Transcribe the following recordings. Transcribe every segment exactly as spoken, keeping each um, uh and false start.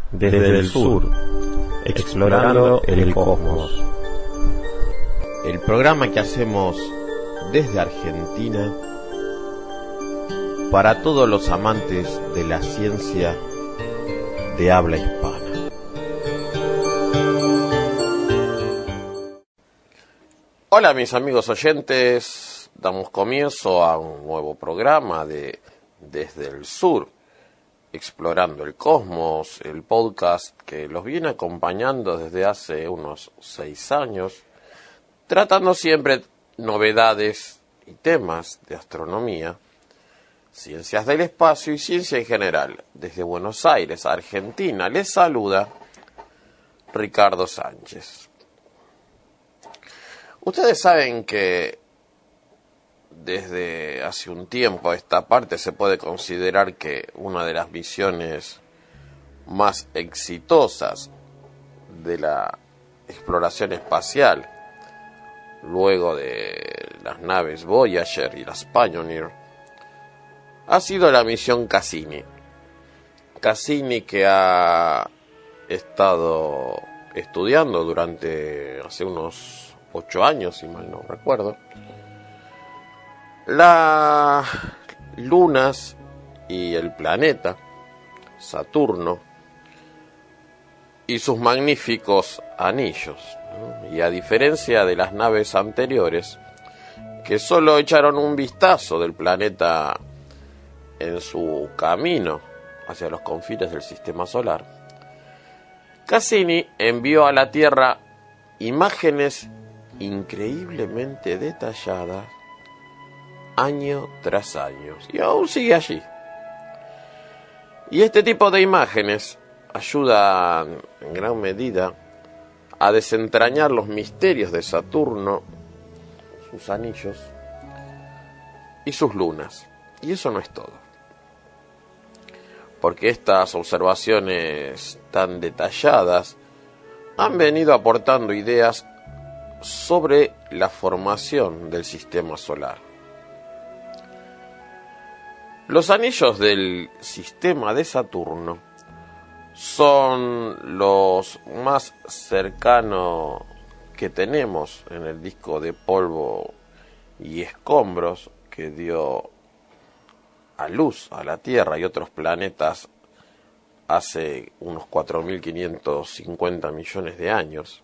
desde el sur, explorando el cosmos. El programa que hacemos desde Argentina para todos los amantes de la ciencia de habla hispana. Hola mis amigos oyentes, damos comienzo a un nuevo programa de Desde el Sur, explorando el cosmos, el podcast que los viene acompañando desde hace unos seis años, tratando siempre novedades y temas de astronomía, ciencias del espacio y ciencia en general. Desde Buenos Aires, Argentina, les saluda Ricardo Sánchez. Ustedes saben que desde hace un tiempo a esta parte se puede considerar que una de las misiones más exitosas de la exploración espacial, luego de las naves Voyager y las Pioneer, ha sido la misión Cassini. Cassini, que ha estado estudiando durante hace unos ocho años, si mal no recuerdo, las lunas y el planeta Saturno y sus magníficos anillos, ¿no? Y a diferencia de las naves anteriores, que solo echaron un vistazo del planeta en su camino hacia los confines del sistema solar, Cassini envió a la Tierra imágenes increíblemente detalladas año tras año, y aún sigue allí. Y este tipo de imágenes ayudan en gran medida a desentrañar los misterios de Saturno, sus anillos y sus lunas. Y eso no es todo, porque estas observaciones tan detalladas han venido aportando ideas sobre la formación del sistema solar. Los anillos del sistema de Saturno son los más cercanos que tenemos en el disco de polvo y escombros que dio a luz a la Tierra y otros planetas hace unos cuatro mil quinientos cincuenta millones de años.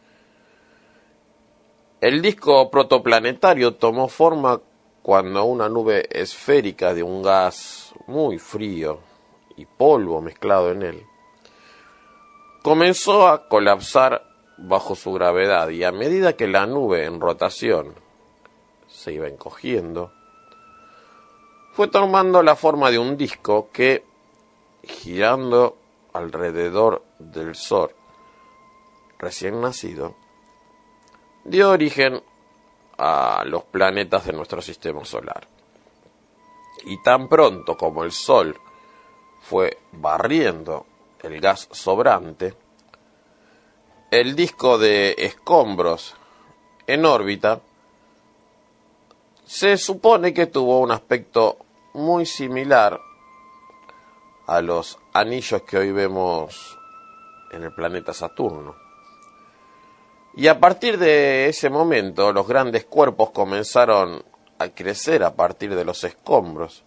El disco protoplanetario tomó forma cuando una nube esférica de un gas muy frío y polvo mezclado en él comenzó a colapsar bajo su gravedad, y a medida que la nube en rotación se iba encogiendo, fue tomando la forma de un disco que, girando alrededor del Sol recién nacido, dio origen a los planetas de nuestro sistema solar. Y tan pronto como el Sol fue barriendo el gas sobrante, el disco de escombros en órbita se supone que tuvo un aspecto muy similar a los anillos que hoy vemos en el planeta Saturno. Y a partir de ese momento, los grandes cuerpos comenzaron a crecer a partir de los escombros.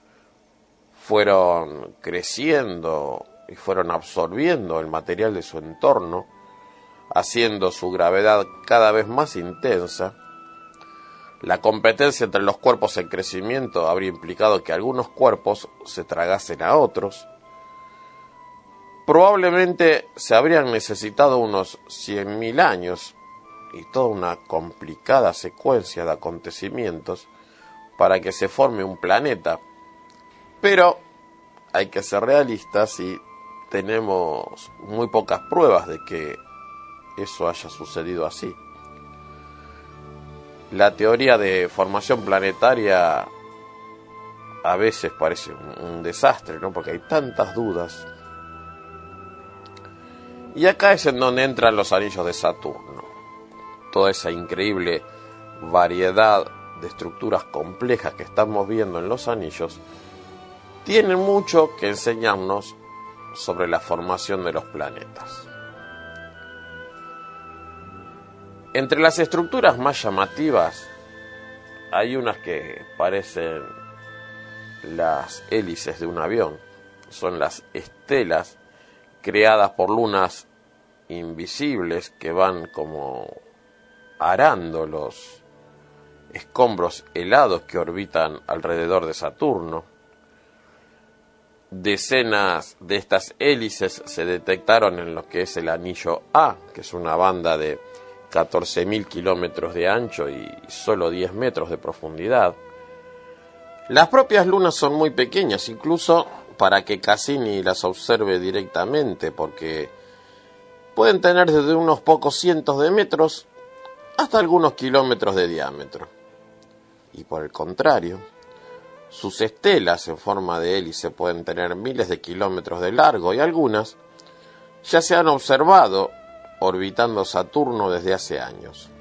Fueron creciendo y fueron absorbiendo el material de su entorno, haciendo su gravedad cada vez más intensa. La competencia entre los cuerpos en crecimiento habría implicado que algunos cuerpos se tragasen a otros. Probablemente se habrían necesitado unos cien mil años y toda una complicada secuencia de acontecimientos para que se forme un planeta. Pero hay que ser realistas y tenemos muy pocas pruebas de que eso haya sucedido así. La teoría de formación planetaria a veces parece un, un desastre, ¿no? Porque hay tantas dudas. Y acá es en donde entran los anillos de Saturno. Toda esa increíble variedad de estructuras complejas que estamos viendo en los anillos tienen mucho que enseñarnos sobre la formación de los planetas. Entre las estructuras más llamativas hay unas que parecen las hélices de un avión. Son las estelas creadas por lunas invisibles que van como arando los escombros helados que orbitan alrededor de Saturno. Decenas de estas hélices se detectaron en lo que es el anillo A, que es una banda de catorce mil kilómetros de ancho y solo diez metros de profundidad. Las propias lunas son muy pequeñas, incluso para que Cassini las observe directamente, porque pueden tener desde unos pocos cientos de metros hasta algunos kilómetros de diámetro. Y por el contrario, sus estelas en forma de hélice pueden tener miles de kilómetros de largo y algunas ya se han observado orbitando Saturno desde hace años.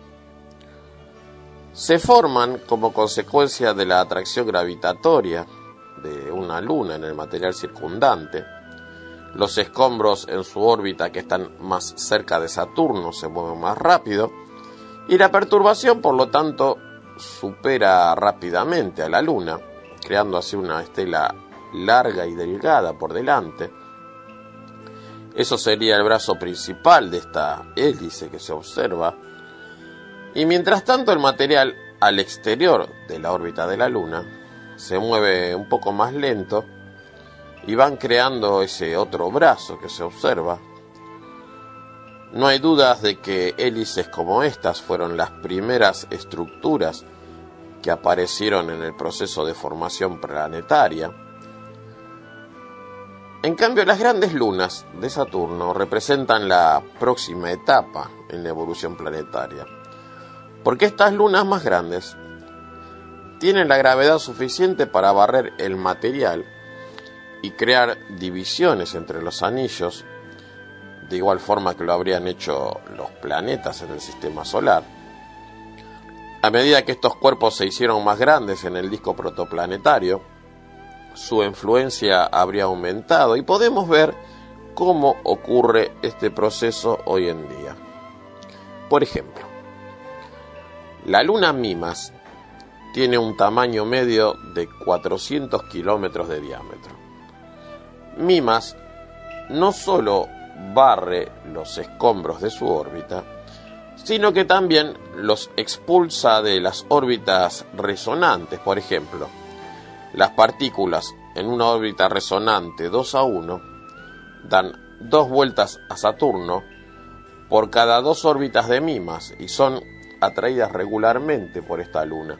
Se forman como consecuencia de la atracción gravitatoria de una luna en el material circundante. Los escombros en su órbita que están más cerca de Saturno se mueven más rápido y la perturbación, por lo tanto, supera rápidamente a la luna, creando así una estela larga y delgada por delante. Eso sería el brazo principal de esta hélice que se observa. Y mientras tanto el material al exterior de la órbita de la Luna se mueve un poco más lento y van creando ese otro brazo que se observa. No hay dudas de que hélices como estas fueron las primeras estructuras que aparecieron en el proceso de formación planetaria. En cambio, las grandes lunas de Saturno representan la próxima etapa en la evolución planetaria, porque estas lunas más grandes tienen la gravedad suficiente para barrer el material y crear divisiones entre los anillos, de igual forma que lo habrían hecho los planetas en el sistema solar. A medida que estos cuerpos se hicieron más grandes en el disco protoplanetario, su influencia habría aumentado y podemos ver cómo ocurre este proceso hoy en día. Por ejemplo, la luna Mimas tiene un tamaño medio de cuatrocientos kilómetros de diámetro. Mimas no solo barre los escombros de su órbita, sino que también los expulsa de las órbitas resonantes. Por ejemplo, las partículas en una órbita resonante dos a uno dan dos vueltas a Saturno por cada dos órbitas de Mimas y son atraídas regularmente por esta luna.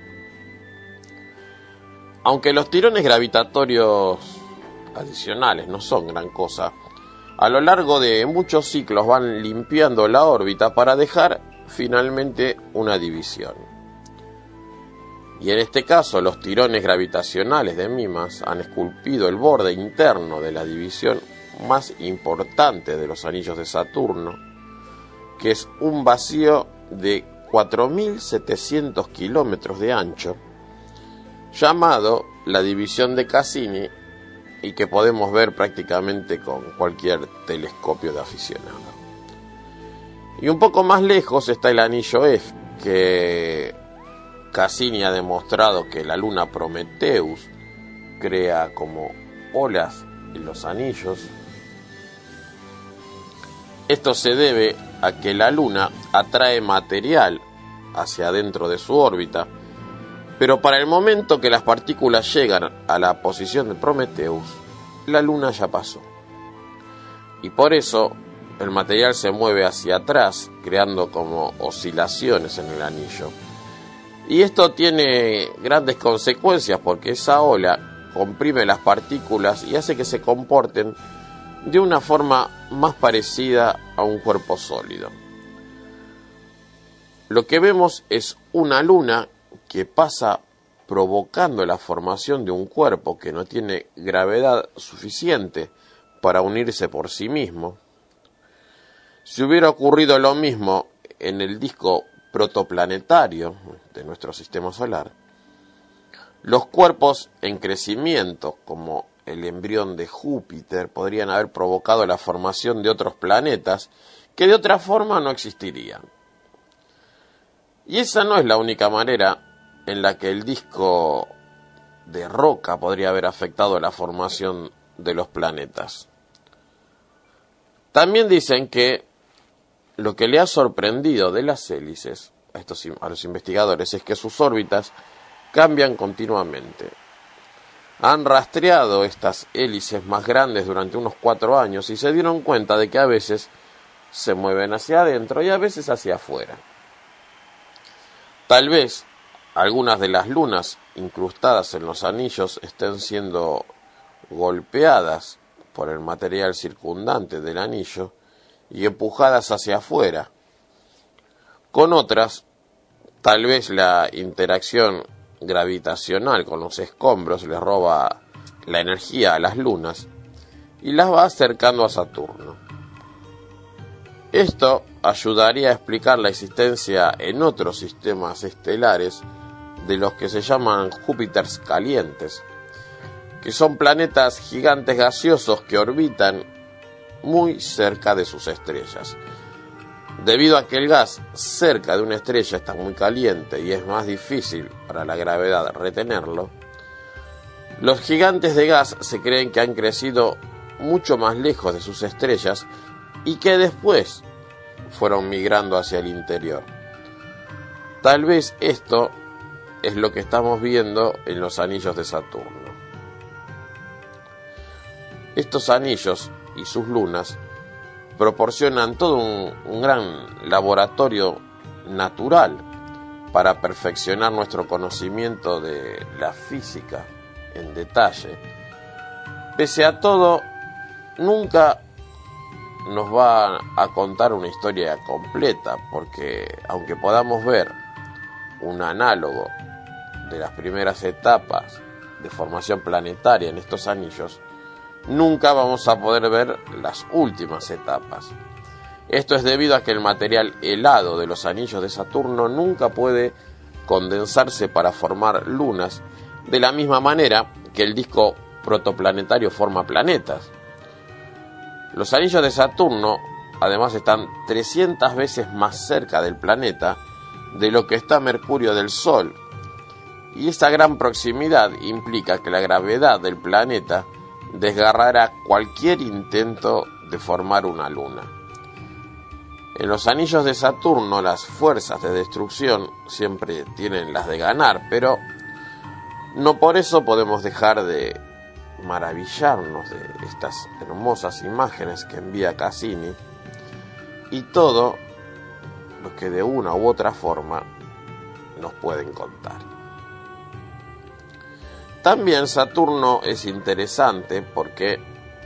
Aunque los tirones gravitatorios adicionales no son gran cosa, a lo largo de muchos ciclos van limpiando la órbita para dejar finalmente una división. Y en este caso los tirones gravitacionales de Mimas han esculpido el borde interno de la división más importante de los anillos de Saturno, que es un vacío de cuatro mil setecientos kilómetros de ancho, llamado la división de Cassini, y que podemos ver prácticamente con cualquier telescopio de aficionado. Y un poco más lejos está el anillo F, que Cassini ha demostrado que la luna Prometheus crea como olas en los anillos. Esto se debe a que la luna atrae material hacia adentro de su órbita, pero para el momento que las partículas llegan a la posición de Prometheus, la luna ya pasó. Y por eso el material se mueve hacia atrás, creando como oscilaciones en el anillo. Y esto tiene grandes consecuencias porque esa ola comprime las partículas y hace que se comporten de una forma más parecida a un cuerpo sólido. Lo que vemos es una luna que pasa provocando la formación de un cuerpo que no tiene gravedad suficiente para unirse por sí mismo. Si hubiera ocurrido lo mismo en el disco protoplanetario de nuestro sistema solar, los cuerpos en crecimiento, como el embrión de Júpiter, podrían haber provocado la formación de otros planetas que de otra forma no existirían. Y esa no es la única manera en la que el disco de roca podría haber afectado la formación de los planetas. También dicen que lo que le ha sorprendido de las hélices a, estos, a los investigadores es que sus órbitas cambian continuamente. Han rastreado estas hélices más grandes durante unos cuatro años y se dieron cuenta de que a veces se mueven hacia adentro y a veces hacia afuera. Tal vez algunas de las lunas incrustadas en los anillos estén siendo golpeadas por el material circundante del anillo y empujadas hacia afuera. Con otras, tal vez la interacción gravitacional con los escombros les roba la energía a las lunas y las va acercando a Saturno. Esto ayudaría a explicar la existencia en otros sistemas estelares de los que se llaman Júpiters calientes, que son planetas gigantes gaseosos que orbitan muy cerca de sus estrellas. Debido a que el gas cerca de una estrella está muy caliente y es más difícil para la gravedad retenerlo, los gigantes de gas se creen que han crecido mucho más lejos de sus estrellas y que después fueron migrando hacia el interior. Tal vez esto es lo que estamos viendo en los anillos de Saturno. Estos anillos y sus lunas proporcionan todo un, un gran laboratorio natural para perfeccionar nuestro conocimiento de la física en detalle. Pese a todo, nunca nos va a contar una historia completa, porque aunque podamos ver un análogo de las primeras etapas de formación planetaria en estos anillos, nunca vamos a poder ver las últimas etapas. Esto es debido a que el material helado de los anillos de Saturno nunca puede condensarse para formar lunas, de la misma manera que el disco protoplanetario forma planetas. Los anillos de Saturno, además, están trescientas veces más cerca del planeta de lo que está Mercurio del Sol, y esta gran proximidad implica que la gravedad del planeta desgarrará cualquier intento de formar una luna. En los anillos de Saturno las fuerzas de destrucción siempre tienen las de ganar, pero no por eso podemos dejar de maravillarnos de estas hermosas imágenes que envía Cassini y todo lo que de una u otra forma nos pueden contar. También Saturno es interesante porque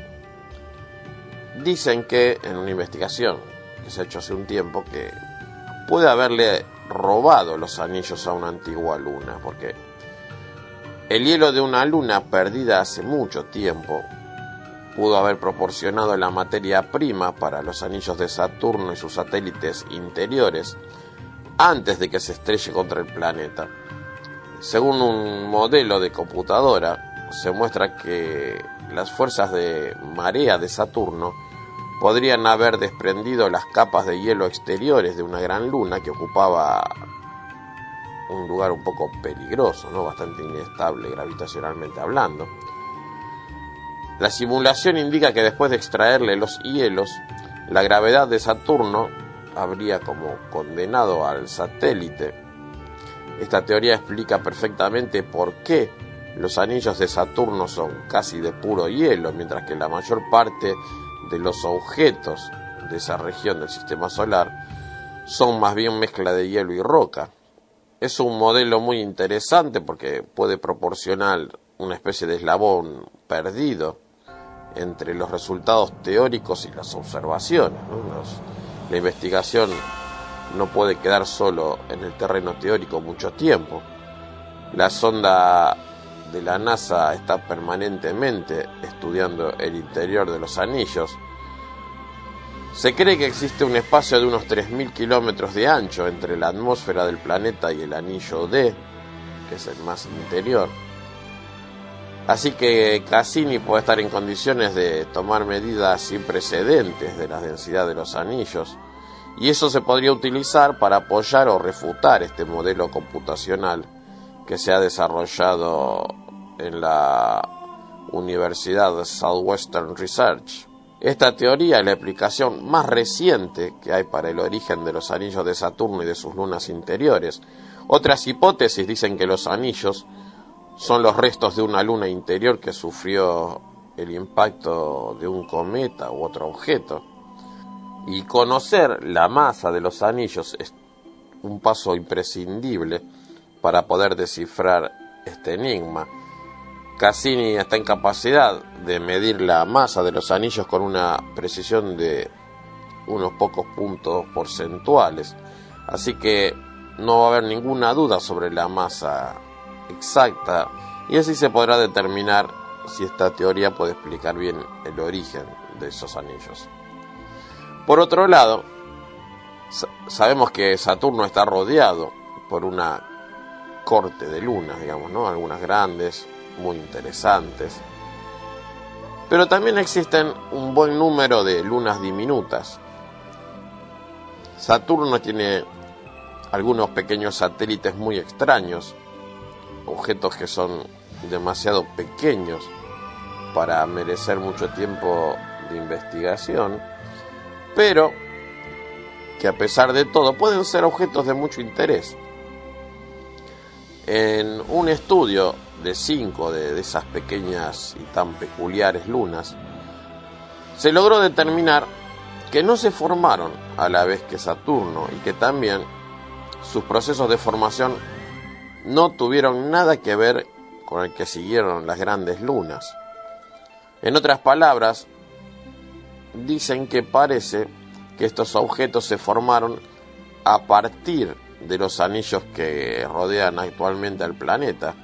dicen que en una investigación que se ha hecho hace un tiempo que puede haberle robado los anillos a una antigua luna, porque el hielo de una luna perdida hace mucho tiempo pudo haber proporcionado la materia prima para los anillos de Saturno y sus satélites interiores antes de que se estrelle contra el planeta. Según un modelo de computadora, se muestra que las fuerzas de marea de Saturno podrían haber desprendido las capas de hielo exteriores de una gran luna que ocupaba un lugar un poco peligroso, ¿no? Bastante inestable gravitacionalmente hablando. La simulación indica que después de extraerle los hielos, la gravedad de Saturno habría como condenado al satélite. Esta teoría explica perfectamente por qué los anillos de Saturno son casi de puro hielo, mientras que la mayor parte de los objetos de esa región del sistema solar son más bien mezcla de hielo y roca. Es un modelo muy interesante porque puede proporcionar una especie de eslabón perdido entre los resultados teóricos y las observaciones, ¿no? Los, la investigación no puede quedar solo en el terreno teórico mucho tiempo. La sonda de la NASA está permanentemente estudiando el interior de los anillos. Se cree que existe un espacio de unos tres mil kilómetros de ancho entre la atmósfera del planeta y el anillo D, que es el más interior. Así que Cassini puede estar en condiciones de tomar medidas sin precedentes de la densidad de los anillos, y eso se podría utilizar para apoyar o refutar este modelo computacional que se ha desarrollado en la Universidad de Southwestern Research. Esta teoría es la explicación más reciente que hay para el origen de los anillos de Saturno y de sus lunas interiores. Otras hipótesis dicen que los anillos son los restos de una luna interior que sufrió el impacto de un cometa u otro objeto. Y conocer la masa de los anillos es un paso imprescindible para poder descifrar este enigma. Cassini está en capacidad de medir la masa de los anillos con una precisión de unos pocos puntos porcentuales, así que no va a haber ninguna duda sobre la masa exacta, y así se podrá determinar si esta teoría puede explicar bien el origen de esos anillos. Por otro lado, sabemos que Saturno está rodeado por una corte de lunas, digamos, ¿no? Algunas grandes, muy interesantes, pero también existen un buen número de lunas diminutas. Saturno tiene algunos pequeños satélites muy extraños, objetos que son demasiado pequeños para merecer mucho tiempo de investigación, pero que a pesar de todo pueden ser objetos de mucho interés. En un estudio de cinco de, de esas pequeñas y tan peculiares lunas, se logró determinar que no se formaron a la vez que Saturno y que también sus procesos de formación no tuvieron nada que ver con el que siguieron las grandes lunas. En otras palabras, dicen que parece que estos objetos se formaron a partir de los anillos que rodean actualmente al planeta.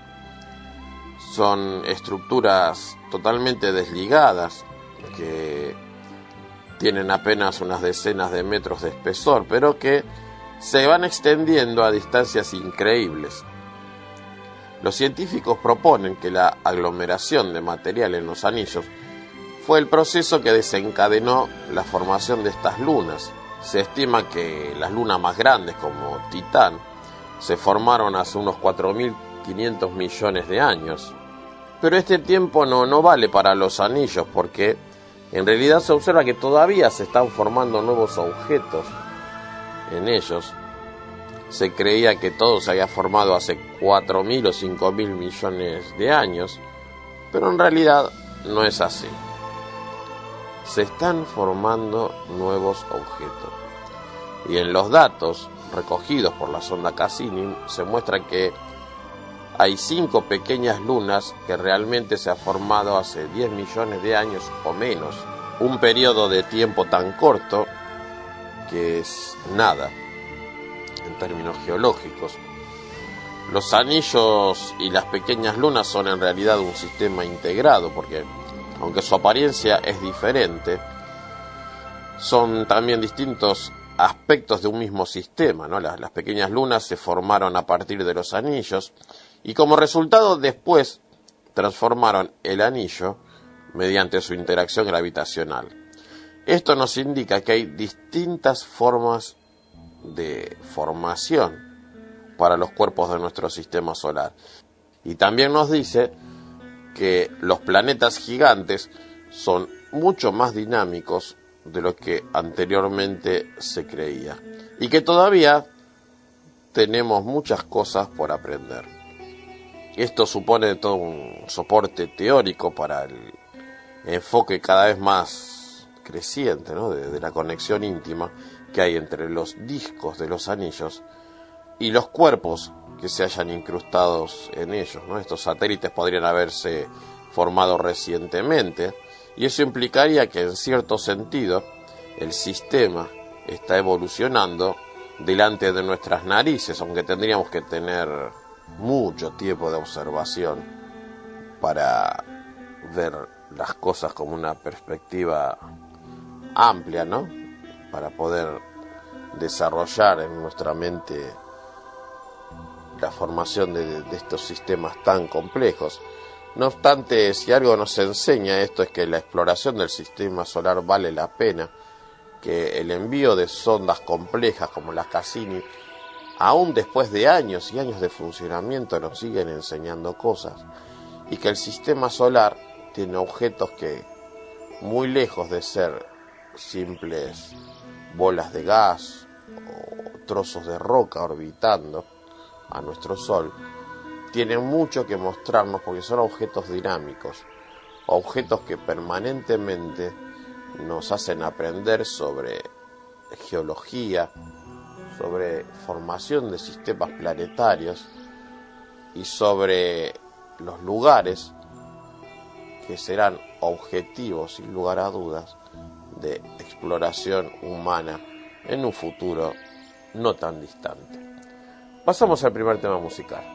Son estructuras totalmente desligadas que tienen apenas unas decenas de metros de espesor, pero que se van extendiendo a distancias increíbles. Los científicos proponen que la aglomeración de material en los anillos fue el proceso que desencadenó la formación de estas lunas. Se estima que las lunas más grandes, como Titán, se formaron hace unos cuatro mil quinientos millones de años. Pero este tiempo no, no vale para los anillos, porque en realidad se observa que todavía se están formando nuevos objetos en ellos. Se creía que todo se había formado hace cuatro mil o cinco mil millones de años, pero en realidad no es así. Se están formando nuevos objetos. Y en los datos recogidos por la sonda Cassini se muestra que hay cinco pequeñas lunas que realmente se han formado hace diez millones de años o menos. Un periodo de tiempo tan corto que es nada en términos geológicos. Los anillos y las pequeñas lunas son en realidad un sistema integrado, porque aunque su apariencia es diferente, son también distintos aspectos de un mismo sistema, ¿no? Las, las pequeñas lunas se formaron a partir de los anillos y como resultado después transformaron el anillo mediante su interacción gravitacional. Esto nos indica que hay distintas formas de formación para los cuerpos de nuestro sistema solar. Y también nos dice que los planetas gigantes son mucho más dinámicos de lo que anteriormente se creía y que todavía tenemos muchas cosas por aprender. Esto supone todo un soporte teórico para el enfoque cada vez más creciente, ¿no? de, de la conexión íntima que hay entre los discos de los anillos y los cuerpos que se hayan incrustados en ellos, ¿no? Estos satélites podrían haberse formado recientemente y eso implicaría que en cierto sentido el sistema está evolucionando delante de nuestras narices, aunque tendríamos que tener mucho tiempo de observación para ver las cosas como una perspectiva amplia, ¿no? Para poder desarrollar en nuestra mente la formación de, de estos sistemas tan complejos. No obstante, si algo nos enseña esto es que la exploración del sistema solar vale la pena, que el envío de sondas complejas como las Cassini, aún después de años y años de funcionamiento, nos siguen enseñando cosas, y que el sistema solar tiene objetos que, muy lejos de ser simples bolas de gas o trozos de roca orbitando a nuestro Sol, tienen mucho que mostrarnos porque son objetos dinámicos, objetos que permanentemente nos hacen aprender sobre geología, sobre formación de sistemas planetarios y sobre los lugares que serán objetivos, sin lugar a dudas, de exploración humana en un futuro no tan distante. Pasamos al primer tema musical.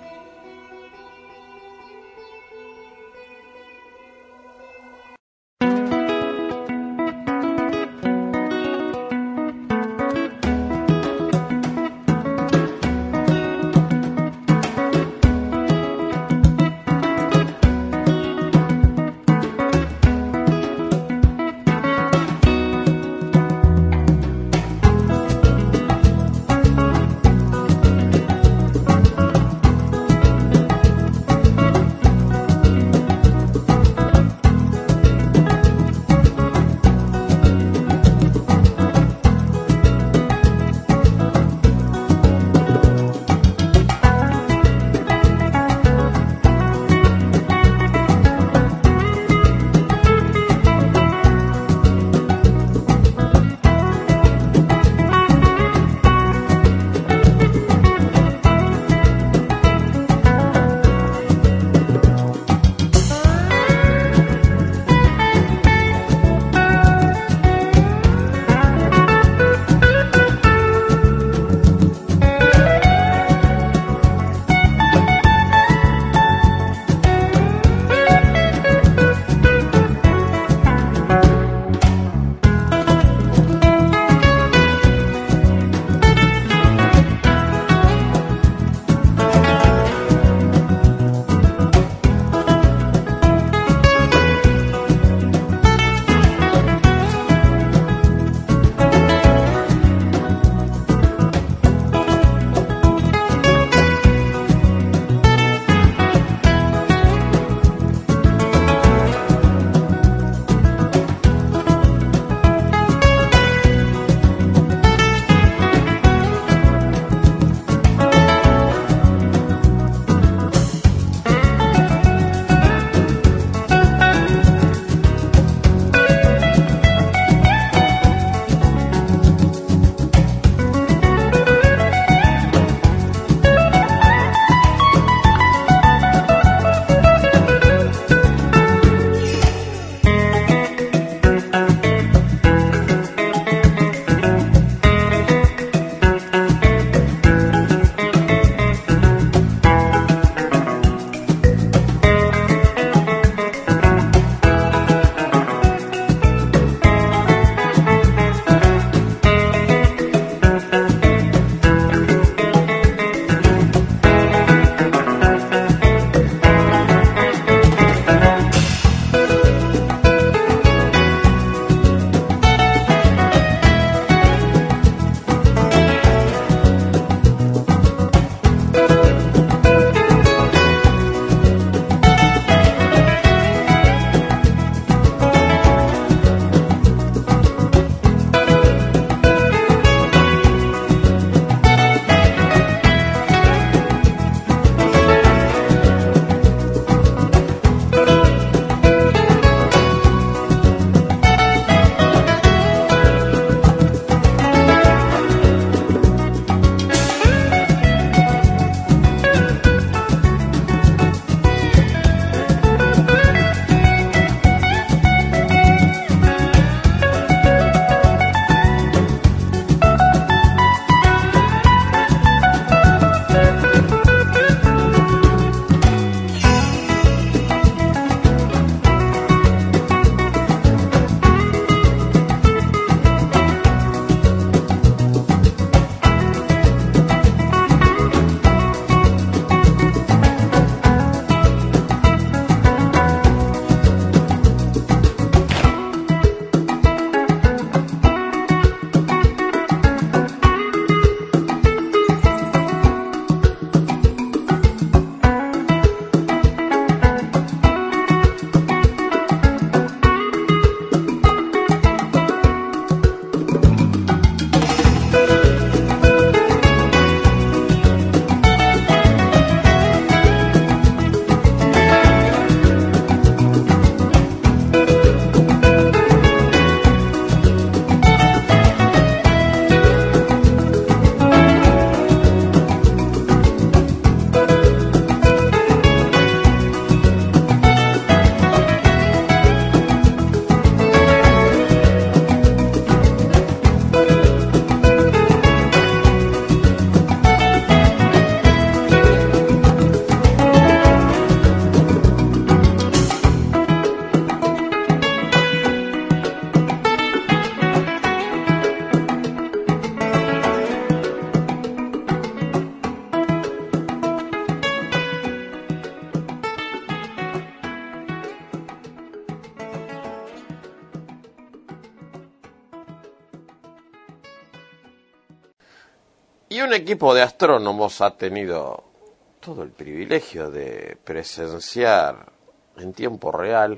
Y un equipo de astrónomos ha tenido todo el privilegio de presenciar en tiempo real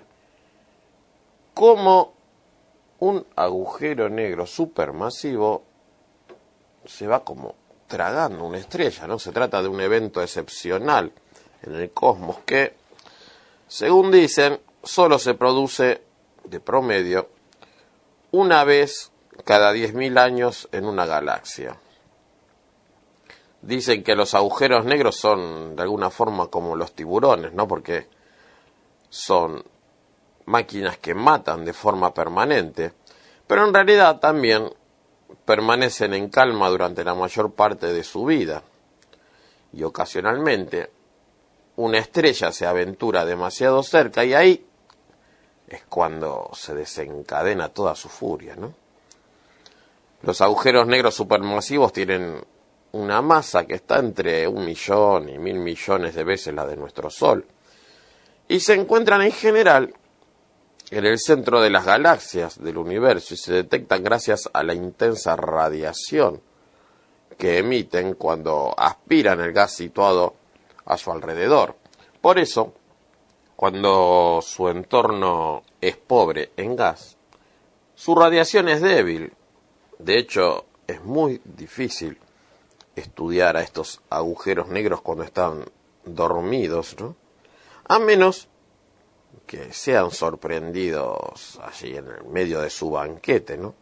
cómo un agujero negro supermasivo se va como tragando una estrella, ¿no? Se trata de un evento excepcional en el cosmos que, según dicen, solo se produce de promedio una vez cada diez mil años en una galaxia. Dicen que los agujeros negros son de alguna forma como los tiburones, ¿no? Porque son máquinas que matan de forma permanente, pero en realidad también permanecen en calma durante la mayor parte de su vida. Y ocasionalmente una estrella se aventura demasiado cerca y ahí es cuando se desencadena toda su furia, ¿no? Los agujeros negros supermasivos tienen una masa que está entre un millón y mil millones de veces la de nuestro Sol, y se encuentran en general en el centro de las galaxias del universo y se detectan gracias a la intensa radiación que emiten cuando aspiran el gas situado a su alrededor. Por eso, cuando su entorno es pobre en gas, su radiación es débil. De hecho, es muy difícil estudiar a estos agujeros negros cuando están dormidos, ¿no? A menos que sean sorprendidos allí en el medio de su banquete, ¿no?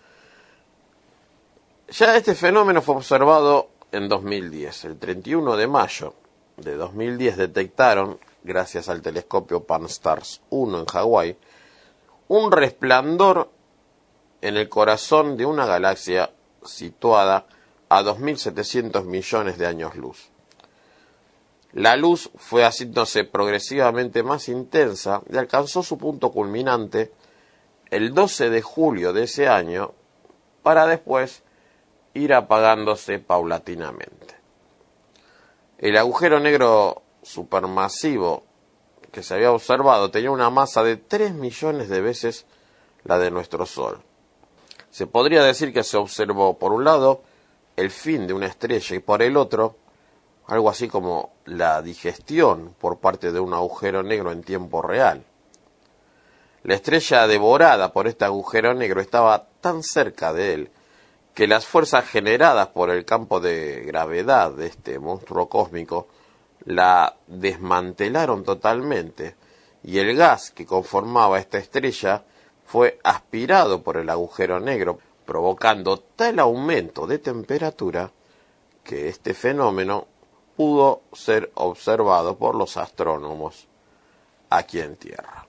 Ya este fenómeno fue observado en dos mil diez. El treinta y uno de mayo de dos mil diez detectaron, gracias al telescopio Pan-STARRS uno en Hawái, un resplandor en el corazón de una galaxia situada a dos mil setecientos millones de años luz. La luz fue haciéndose progresivamente más intensa y alcanzó su punto culminante el doce de julio de ese año, para después ir apagándose paulatinamente. El agujero negro supermasivo que se había observado tenía una masa de tres millones de veces la de nuestro Sol. Se podría decir que se observó, por un lado, el fin de una estrella y por el otro, algo así como la digestión por parte de un agujero negro en tiempo real. La estrella devorada por este agujero negro estaba tan cerca de él que las fuerzas generadas por el campo de gravedad de este monstruo cósmico la desmantelaron totalmente y el gas que conformaba esta estrella fue aspirado por el agujero negro, provocando tal aumento de temperatura que este fenómeno pudo ser observado por los astrónomos aquí en Tierra.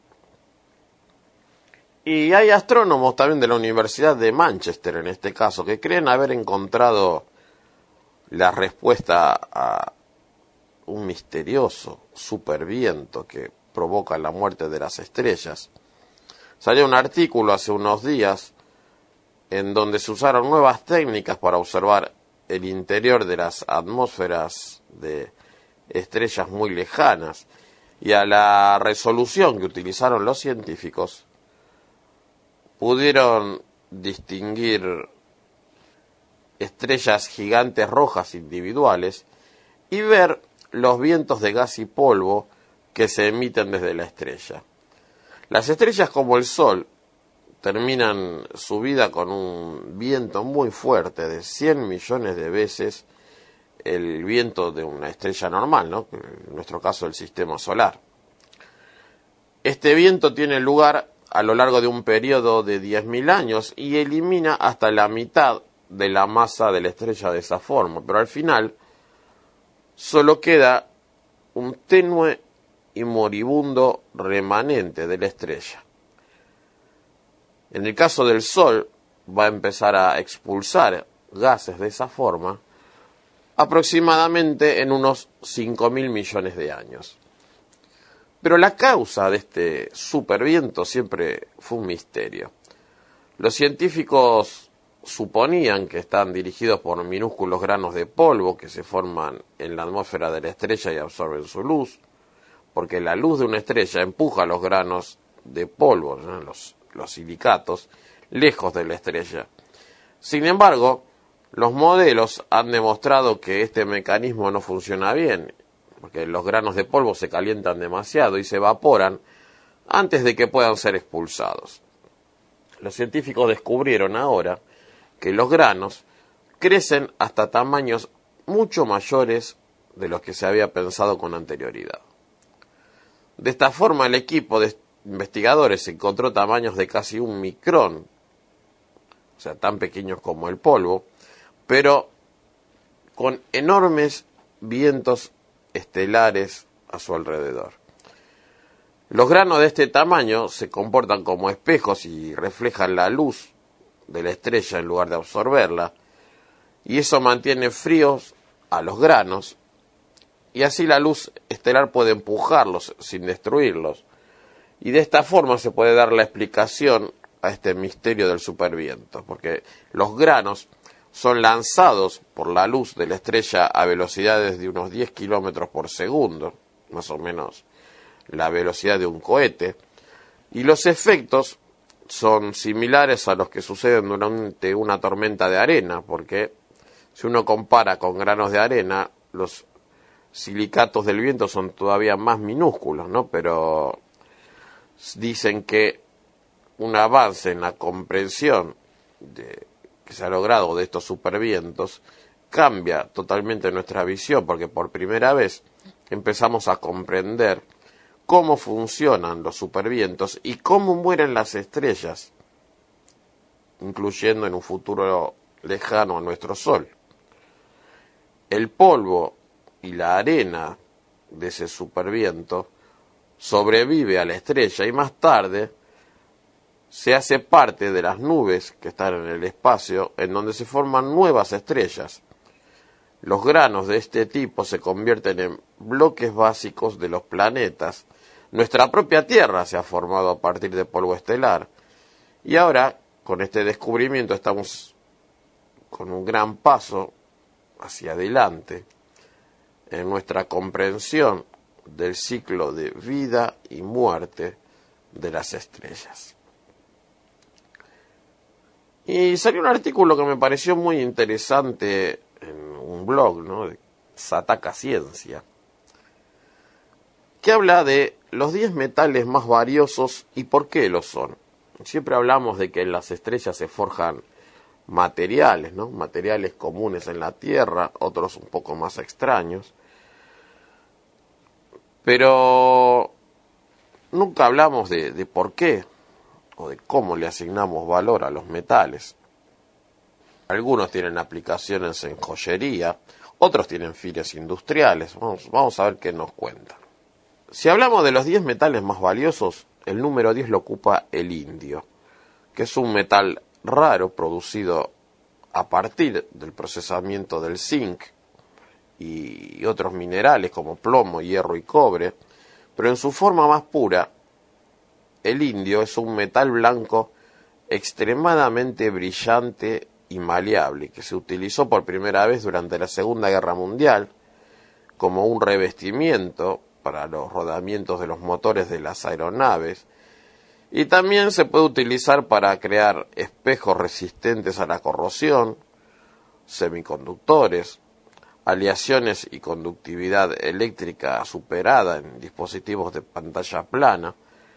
Y hay astrónomos también de la Universidad de Manchester, en este caso, que creen haber encontrado la respuesta a un misterioso superviento que provoca la muerte de las estrellas. Salió un artículo hace unos días en donde se usaron nuevas técnicas para observar el interior de las atmósferas de estrellas muy lejanas, y a la resolución que utilizaron los científicos pudieron distinguir estrellas gigantes rojas individuales y ver los vientos de gas y polvo que se emiten desde la estrella. Las estrellas, como el Sol, terminan su vida con un viento muy fuerte de cien millones de veces el viento de una estrella normal, ¿no? En nuestro caso el sistema solar. Este viento tiene lugar a lo largo de un periodo de diez mil años y elimina hasta la mitad de la masa de la estrella de esa forma, pero al final solo queda un tenue y moribundo remanente de la estrella. En el caso del Sol, va a empezar a expulsar gases de esa forma aproximadamente en unos cinco mil millones de años. Pero la causa de este superviento siempre fue un misterio. Los científicos suponían que están dirigidos por minúsculos granos de polvo que se forman en la atmósfera de la estrella y absorben su luz, porque la luz de una estrella empuja los granos de polvo, ¿no? los, los silicatos, lejos de la estrella. Sin embargo, Los modelos han demostrado que este mecanismo no funciona bien, porque los granos de polvo se calientan demasiado y se evaporan antes de que puedan ser expulsados. Los científicos descubrieron ahora que los granos crecen hasta tamaños mucho mayores de los que se había pensado con anterioridad. De esta forma, el equipo de investigadores encontró tamaños de casi un micrón, o sea, tan pequeños como el polvo, pero con enormes vientos estelares a su alrededor. Los granos de este tamaño se comportan como espejos y reflejan la luz de la estrella en lugar de absorberla, y eso mantiene fríos a los granos, y así la luz estelar puede empujarlos sin destruirlos, y de esta forma se puede dar la explicación a este misterio del superviento, porque los granos son lanzados por la luz de la estrella a velocidades de unos diez kilómetros por segundo, más o menos la velocidad de un cohete, y los efectos son similares a los que suceden durante una tormenta de arena, porque si uno compara con granos de arena, los silicatos del viento son todavía más minúsculos, ¿no? Pero dicen que un avance en la comprensión de, que se ha logrado de estos supervientos cambia totalmente nuestra visión, porque por primera vez empezamos a comprender cómo funcionan los supervientos y cómo mueren las estrellas, incluyendo en un futuro lejano a nuestro Sol. El polvo y la arena de ese superviento sobrevive a la estrella y más tarde se hace parte de las nubes que están en el espacio, en donde se forman nuevas estrellas. Los granos de este tipo se convierten en bloques básicos de los planetas. Nuestra propia Tierra se ha formado a partir de polvo estelar. Y ahora, con este descubrimiento, estamos con un gran paso hacia adelante en nuestra comprensión del ciclo de vida y muerte de las estrellas. Y salió un artículo que me pareció muy interesante en un blog, ¿no?, de Sataka Ciencia, que habla de los diez metales más valiosos y por qué lo son. Siempre hablamos de que en las estrellas se forjan materiales, ¿no?, materiales comunes en la Tierra, otros un poco más extraños, pero nunca hablamos de, de por qué o de cómo le asignamos valor a los metales. Algunos tienen aplicaciones en joyería, otros tienen fines industriales. Vamos, vamos a ver qué nos cuentan. Si hablamos de los diez metales más valiosos, el número diez lo ocupa el indio, que es un metal raro producido a partir del procesamiento del zinc y otros minerales como plomo, hierro y cobre, pero en su forma más pura, el indio es un metal blanco extremadamente brillante y maleable, que se utilizó por primera vez durante la Segunda Guerra Mundial como un revestimiento para los rodamientos de los motores de las aeronaves, y también se puede utilizar para crear espejos resistentes a la corrosión, semiconductores, aleaciones y conductividad eléctrica superada en dispositivos de pantalla plana.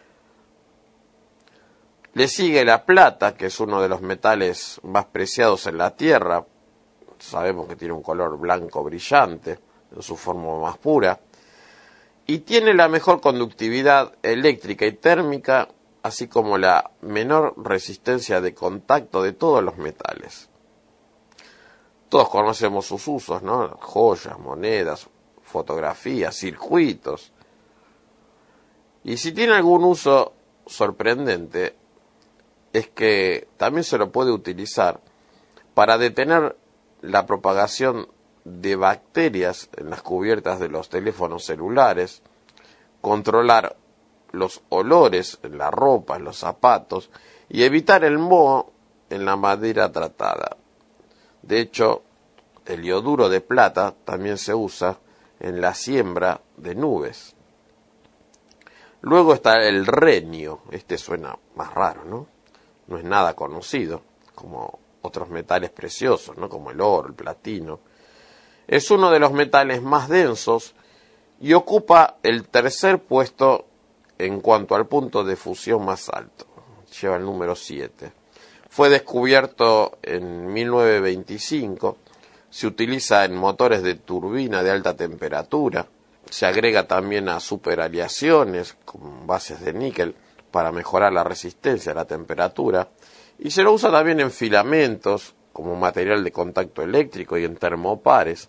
Le sigue la plata, que es uno de los metales más preciados en la Tierra. Sabemos que tiene un color blanco brillante en su forma más pura, y tiene la mejor conductividad eléctrica y térmica, así como la menor resistencia de contacto de todos los metales. Todos conocemos sus usos, ¿no? Joyas, monedas, fotografías, circuitos. Y si tiene algún uso sorprendente, es que también se lo puede utilizar para detener la propagación de bacterias en las cubiertas de los teléfonos celulares, controlar los olores en la ropa, en los zapatos, y evitar el moho en la madera tratada. De hecho, el ioduro de plata también se usa en la siembra de nubes. Luego está el renio. Este suena más raro, ¿no? No es nada conocido, como otros metales preciosos, ¿no? Como el oro, el platino. Es uno de los metales más densos y ocupa el tercer puesto en cuanto al punto de fusión más alto. Lleva el número siete. Fue descubierto en mil novecientos veinticinco. Se utiliza en motores de turbina de alta temperatura. Se agrega también a superaleaciones con bases de níquel para mejorar la resistencia a la temperatura. Y se lo usa también en filamentos como material de contacto eléctrico y en termopares.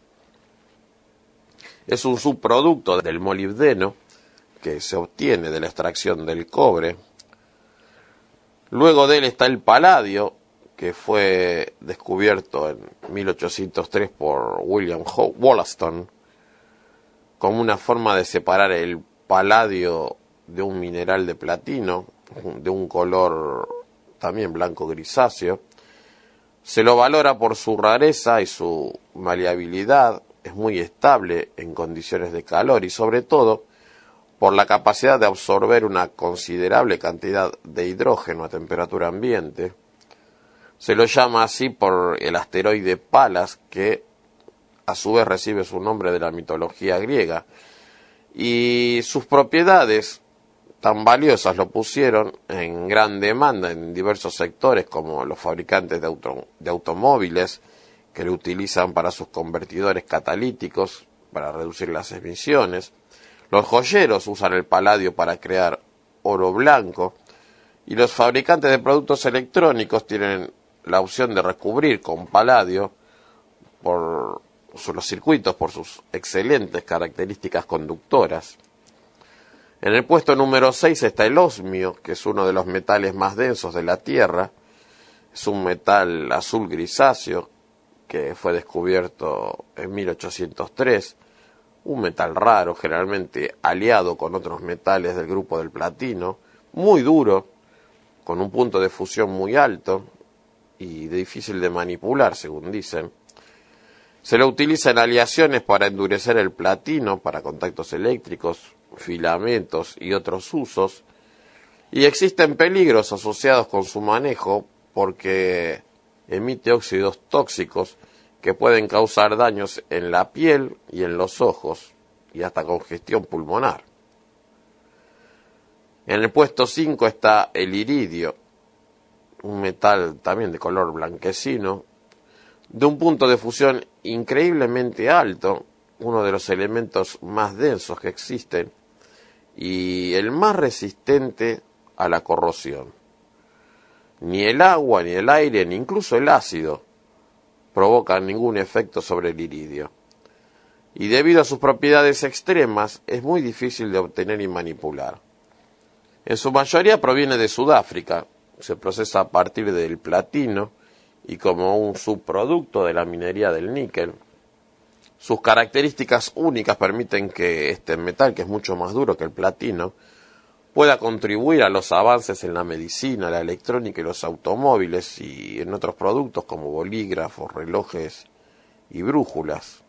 Es un subproducto del molibdeno que se obtiene de la extracción del cobre. Luego de él está el paladio, que fue descubierto en mil ochocientos tres por William Wollaston, como una forma de separar el paladio de un mineral de platino, de un color también blanco grisáceo. Se lo valora por su rareza y su maleabilidad. Es muy estable en condiciones de calor y sobre todo por la capacidad de absorber una considerable cantidad de hidrógeno a temperatura ambiente. Se lo llama así por el asteroide Palas, que a su vez recibe su nombre de la mitología griega. Y sus propiedades tan valiosas lo pusieron en gran demanda en diversos sectores, como los fabricantes de, auto, de automóviles, que lo utilizan para sus convertidores catalíticos, para reducir las emisiones. Los joyeros usan el paladio para crear oro blanco. Y los fabricantes de productos electrónicos tienen la opción de recubrir con paladio por los circuitos, por sus excelentes características conductoras. En el puesto número seis está el osmio, que es uno de los metales más densos de la Tierra. Es un metal azul grisáceo que fue descubierto en mil ochocientos tres, un metal raro, generalmente aliado con otros metales del grupo del platino, muy duro, con un punto de fusión muy alto y difícil de manipular, según dicen. Se lo utiliza en aleaciones para endurecer el platino, para contactos eléctricos, filamentos y otros usos, y existen peligros asociados con su manejo porque emite óxidos tóxicos que pueden causar daños en la piel y en los ojos y hasta congestión pulmonar. En el puesto cinco está el iridio, un metal también de color blanquecino, de un punto de fusión increíblemente alto, uno de los elementos más densos que existen y el más resistente a la corrosión. Ni el agua, ni el aire, ni incluso el ácido provocan ningún efecto sobre el iridio. Y debido a sus propiedades extremas, es muy difícil de obtener y manipular. En su mayoría proviene de Sudáfrica, se procesa a partir del platino y como un subproducto de la minería del níquel. Sus características únicas permiten que este metal, que es mucho más duro que el platino, pueda contribuir a los avances en la medicina, la electrónica y los automóviles y en otros productos como bolígrafos, relojes y brújulas.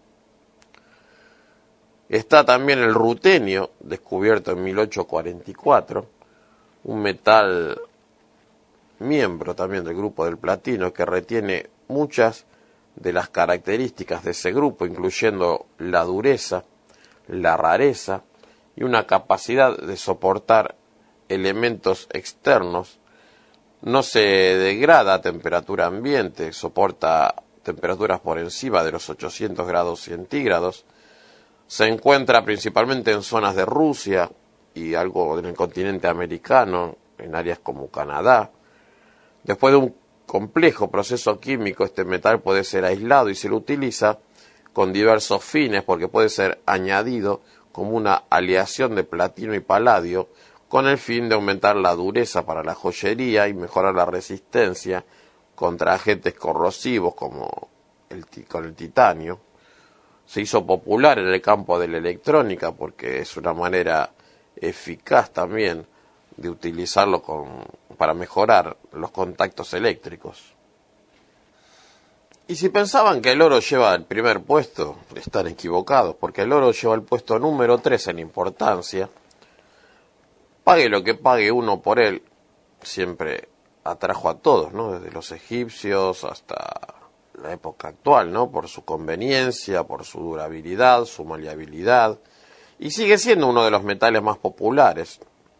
Está también el rutenio, descubierto en mil ochocientos cuarenta y cuatro, un metal miembro también del grupo del platino que retiene muchas de las características de ese grupo, incluyendo la dureza, la rareza y una capacidad de soportar elementos externos. No se degrada a temperatura ambiente, soporta temperaturas por encima de los ochocientos grados centígrados. Se encuentra principalmente en zonas de Rusia y algo en el continente americano, en áreas como Canadá. Después de un complejo proceso químico, este metal puede ser aislado y se lo utiliza con diversos fines porque puede ser añadido como una aleación de platino y paladio con el fin de aumentar la dureza para la joyería y mejorar la resistencia contra agentes corrosivos como el, con el titanio. Se hizo popular en el campo de la electrónica porque es una manera eficaz también de utilizarlo con, para mejorar los contactos eléctricos. Y si pensaban que el oro lleva el primer puesto, están equivocados, porque el oro lleva el puesto número tres en importancia. Pague lo que pague uno por él, siempre atrajo a todos, ¿no? Desde los egipcios hasta la época actual, ¿no? Por su conveniencia, por su durabilidad, su maleabilidad, y sigue siendo uno de los metales más populares.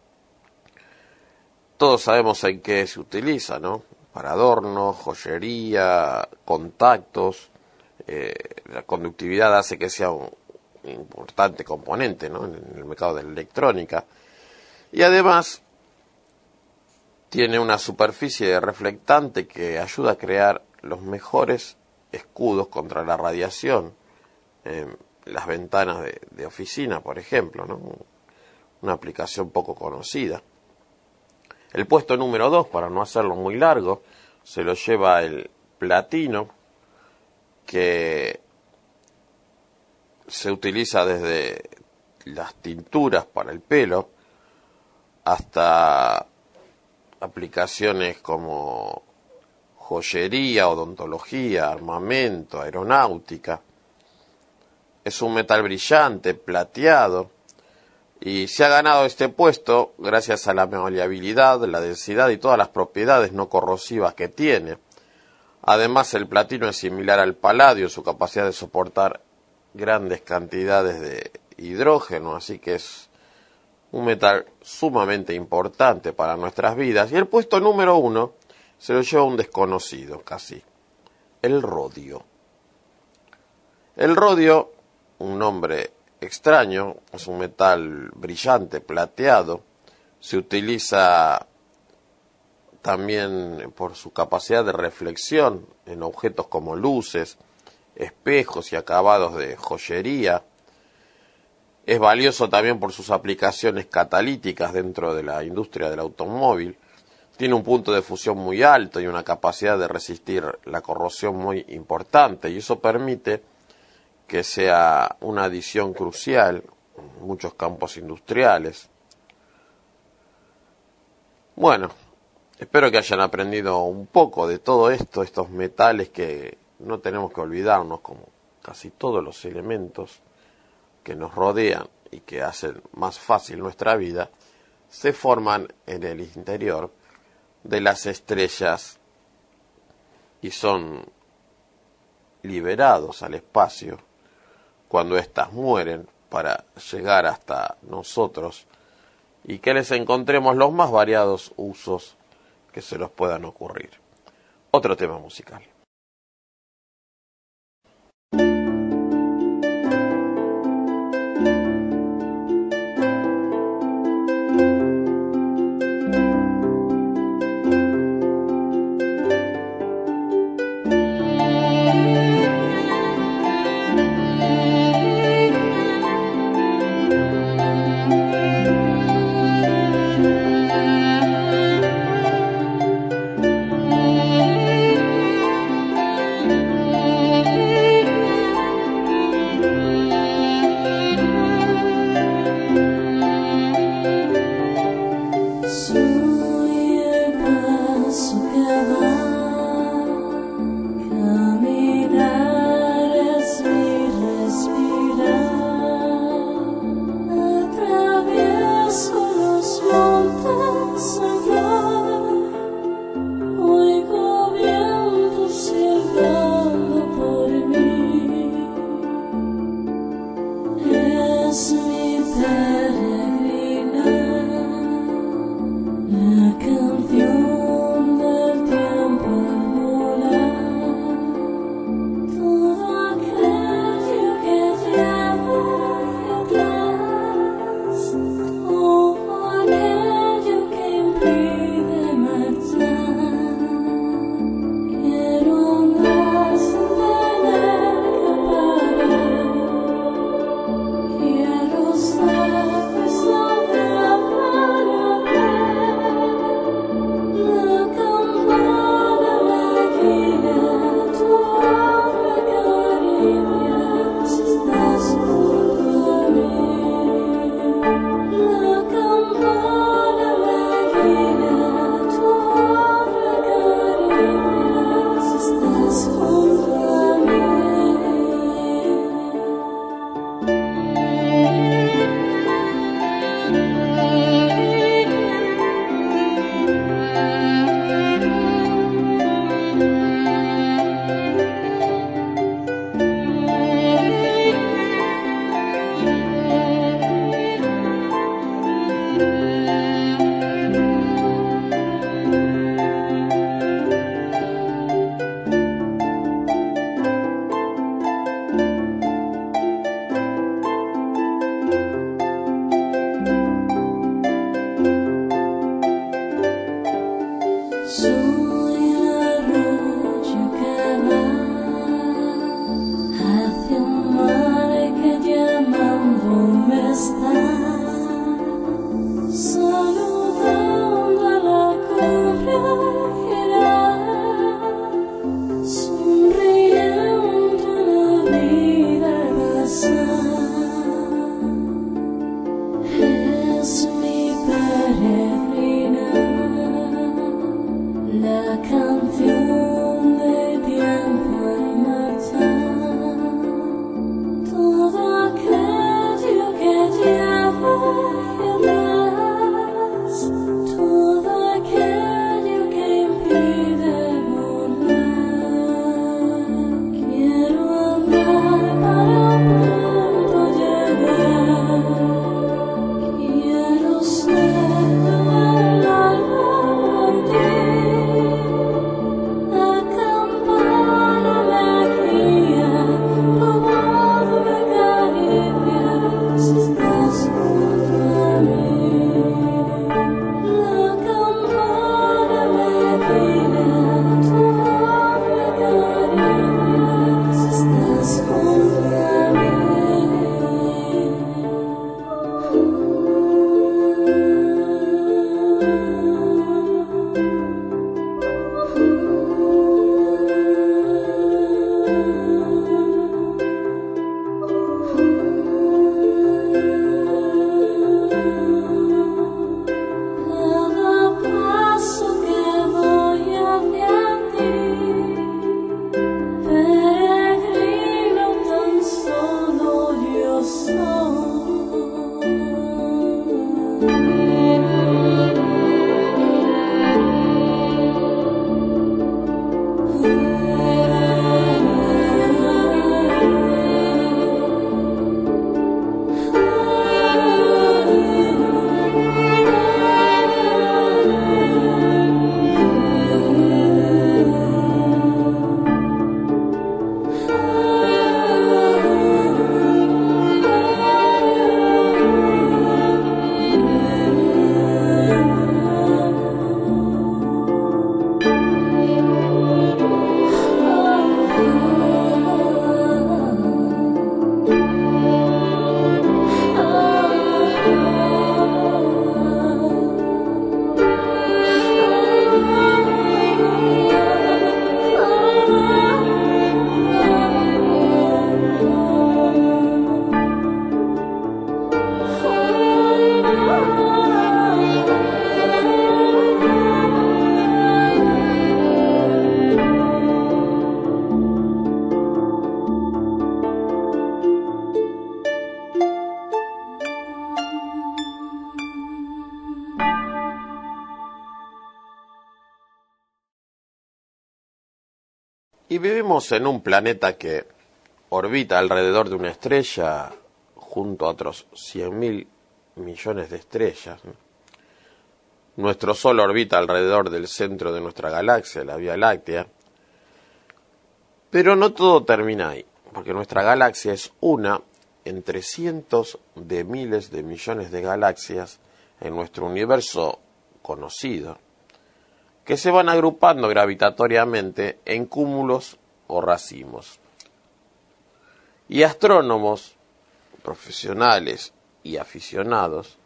Todos sabemos en qué se utiliza, ¿no? Para adornos, joyería, contactos. Eh, la conductividad hace que sea un importante componente, ¿no? En el mercado de la electrónica. Y además tiene una superficie reflectante que ayuda a crear los mejores escudos contra la radiación. Eh, las ventanas de, de oficina, por ejemplo, ¿no? Una aplicación poco conocida. El puesto número dos, para no hacerlo muy largo, se lo lleva el platino, que se utiliza desde las tinturas para el pelo hasta aplicaciones como joyería, odontología, armamento, aeronáutica. Es un metal brillante, plateado, y se ha ganado este puesto gracias a la maleabilidad, la densidad y todas las propiedades no corrosivas que tiene. Además, el platino es similar al paladio, su capacidad de soportar grandes cantidades de hidrógeno, así que es un metal sumamente importante para nuestras vidas. Y el puesto número uno se lo lleva un desconocido casi, el rodio. El rodio, un nombre extraño, es un metal brillante, plateado, se utiliza también por su capacidad de reflexión en objetos como luces, espejos y acabados de joyería. Es valioso también por sus aplicaciones catalíticas dentro de la industria del automóvil. Tiene un punto de fusión muy alto y una capacidad de resistir la corrosión muy importante, y eso permite que sea una adición crucial en muchos campos industriales. Bueno, espero que hayan aprendido un poco de todo esto, estos metales que no tenemos que olvidarnos, como casi todos los elementos que nos rodean y que hacen más fácil nuestra vida, se forman en el interior de las estrellas y son liberados al espacio cuando éstas mueren para llegar hasta nosotros y que les encontremos los más variados usos que se los puedan ocurrir. Otro tema musical. Y vivimos en un planeta que orbita alrededor de una estrella junto a otros cien mil millones de estrellas. Nuestro Sol orbita alrededor del centro de nuestra galaxia, la Vía Láctea. Pero no todo termina ahí, porque nuestra galaxia es una entre cientos de miles de millones de galaxias en nuestro universo conocido, que se van agrupando gravitatoriamente en cúmulos o racimos. Y astrónomos, profesionales y aficionados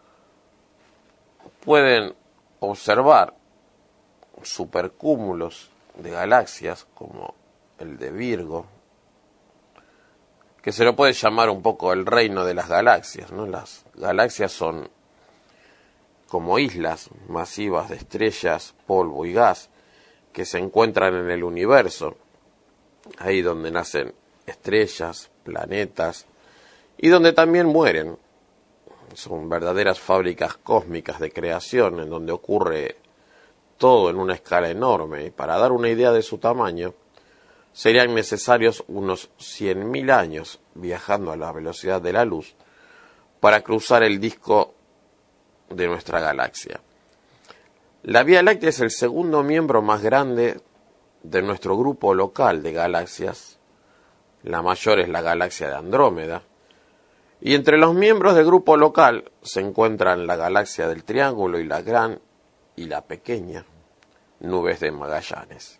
pueden observar supercúmulos de galaxias como el de Virgo, que se lo puede llamar un poco el reino de las galaxias, ¿no? Las galaxias son como islas masivas de estrellas, polvo y gas que se encuentran en el universo, ahí donde nacen estrellas, planetas, y donde también mueren. Son verdaderas fábricas cósmicas de creación en donde ocurre todo en una escala enorme, y para dar una idea de su tamaño, serían necesarios unos cien mil años viajando a la velocidad de la luz para cruzar el disco de nuestra galaxia. La Vía Láctea es el segundo miembro más grande de nuestro grupo local de galaxias. La mayor es la galaxia de Andrómeda. Y entre los miembros del grupo local se encuentran la galaxia del Triángulo y la gran y la pequeña nubes de Magallanes.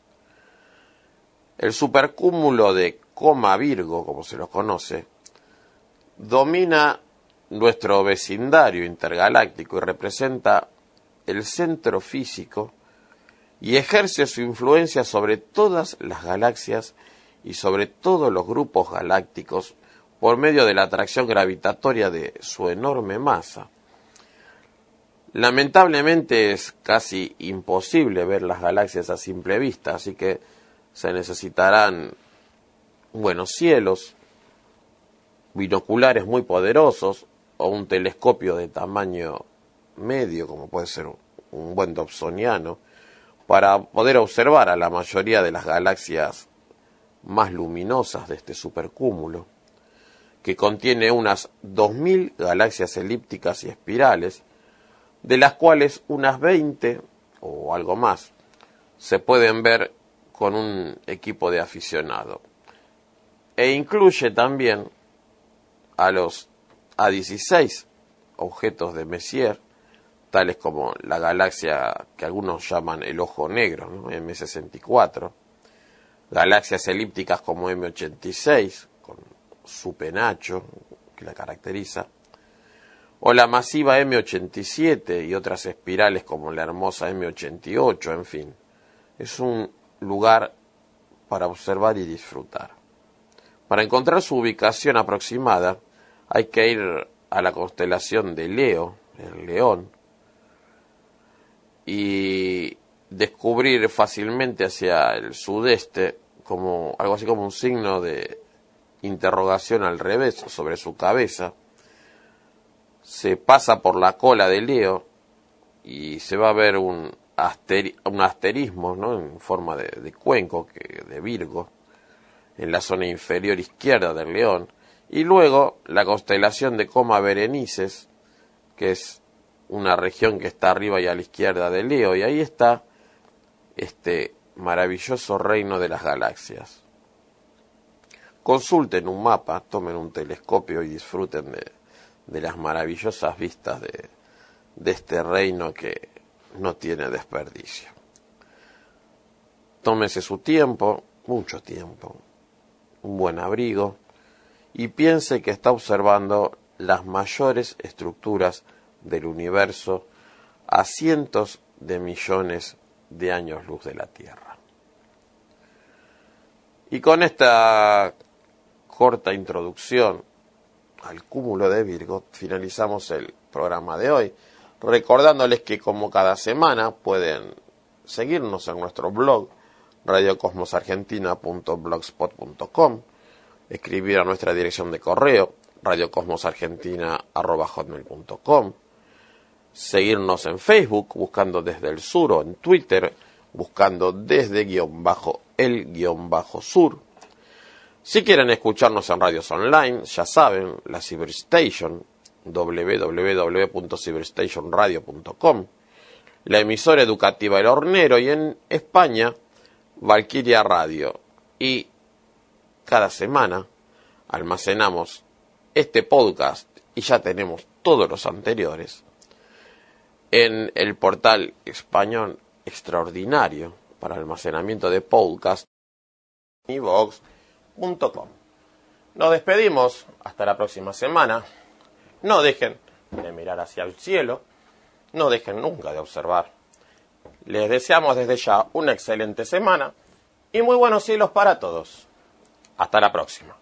El supercúmulo de Coma Virgo, como se lo conoce, domina nuestro vecindario intergaláctico y representa el centro físico y ejerce su influencia sobre todas las galaxias y sobre todos los grupos galácticos por medio de la atracción gravitatoria de su enorme masa. Lamentablemente es casi imposible ver las galaxias a simple vista, así que se necesitarán buenos cielos, binoculares muy poderosos o un telescopio de tamaño medio, como puede ser un buen dobsoniano, para poder observar a la mayoría de las galaxias más luminosas de este supercúmulo, que contiene unas dos mil galaxias elípticas y espirales, de las cuales unas veinte o algo más se pueden ver con un equipo de aficionado. E incluye también a los a dieciséis objetos de Messier, tales como la galaxia que algunos llaman el ojo negro, ¿no? eme sesenta y cuatro, galaxias elípticas como eme ochenta y seis, con su penacho que la caracteriza, o la masiva eme ochenta y siete y otras espirales como la hermosa eme ochenta y ocho, en fin. Es un lugar para observar y disfrutar. Para encontrar su ubicación aproximada, hay que ir a la constelación de Leo, el león, y descubrir fácilmente hacia el sudeste como algo así como un signo de interrogación al revés sobre su cabeza. Se pasa por la cola de Leo y se va a ver un, asteri un asterismo, ¿no? En forma de, de cuenco, que, de Virgo, en la zona inferior izquierda del león. Y luego la constelación de Coma Berenices, que es una región que está arriba y a la izquierda de Leo, y ahí está este maravilloso reino de las galaxias. Consulten un mapa, tomen un telescopio y disfruten de, de las maravillosas vistas de, de este reino que no tiene desperdicio. Tómese su tiempo, mucho tiempo, un buen abrigo, y piense que está observando las mayores estructuras del universo a cientos de millones de años luz de la Tierra. Y con esta corta introducción al cúmulo de Virgo, finalizamos el programa de hoy, recordándoles que como cada semana pueden seguirnos en nuestro blog radio cosmos argentina punto blogspot punto com, escribir a nuestra dirección de correo radio cosmos argentina arroba hotmail punto com, seguirnos en Facebook buscando Desde el Sur, o en Twitter buscando desde guión bajo el-sur. Si quieren escucharnos en radios online, ya saben, la Cyberstation, doble u doble u doble u punto cyberstation radio punto com, la emisora educativa El Hornero, y en España, Valkyria Radio. Y cada semana almacenamos este podcast, y ya tenemos todos los anteriores, en el portal español extraordinario para almacenamiento de podcast, i vox punto com. Nos despedimos hasta la próxima semana. No dejen de mirar hacia el cielo, no dejen nunca de observar. Les deseamos desde ya una excelente semana y muy buenos cielos para todos. Hasta la próxima.